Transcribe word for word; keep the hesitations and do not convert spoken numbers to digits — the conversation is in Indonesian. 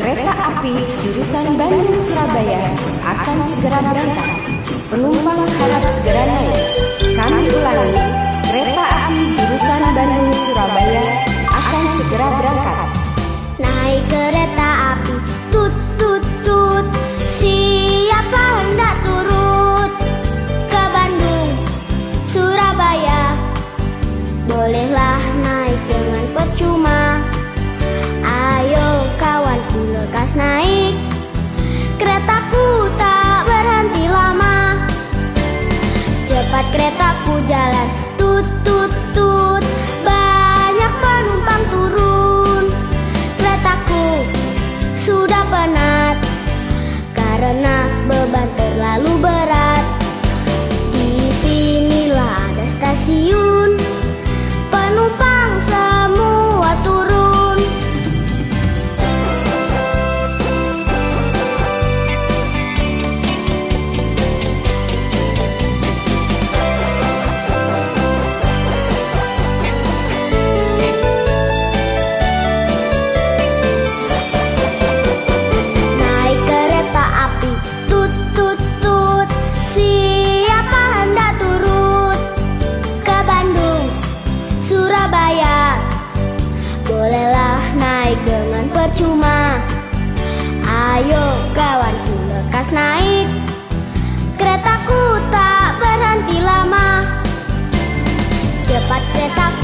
Kereta api jurusan Bandung Surabaya akan segera berangkat. Penumpang harap segera naik. Kami ulangi, kereta api jurusan Bandung Surabaya akan segera berangkat. Naik kereta api, tut tut tut, siapa hendak turut ke Bandung Surabaya? Bolehlah naik dengan percuma. Ayo kawanku lekas naik, keretaku tak berhenti lama. Cepat keretaku jalan, tut tut tut, banyak penumpang turun. Keretaku sudah penat karena beban terlalu berat. Disinilah ada stasiun, penumpang semua turun. Naik kereta api, tut tut tut, siapa hendak turut ke Bandung Surabaya? Bolehlah naik dengan percuma. Ayo kawanku lekas naik, keretaku tak berhenti lama. Cepat keretaku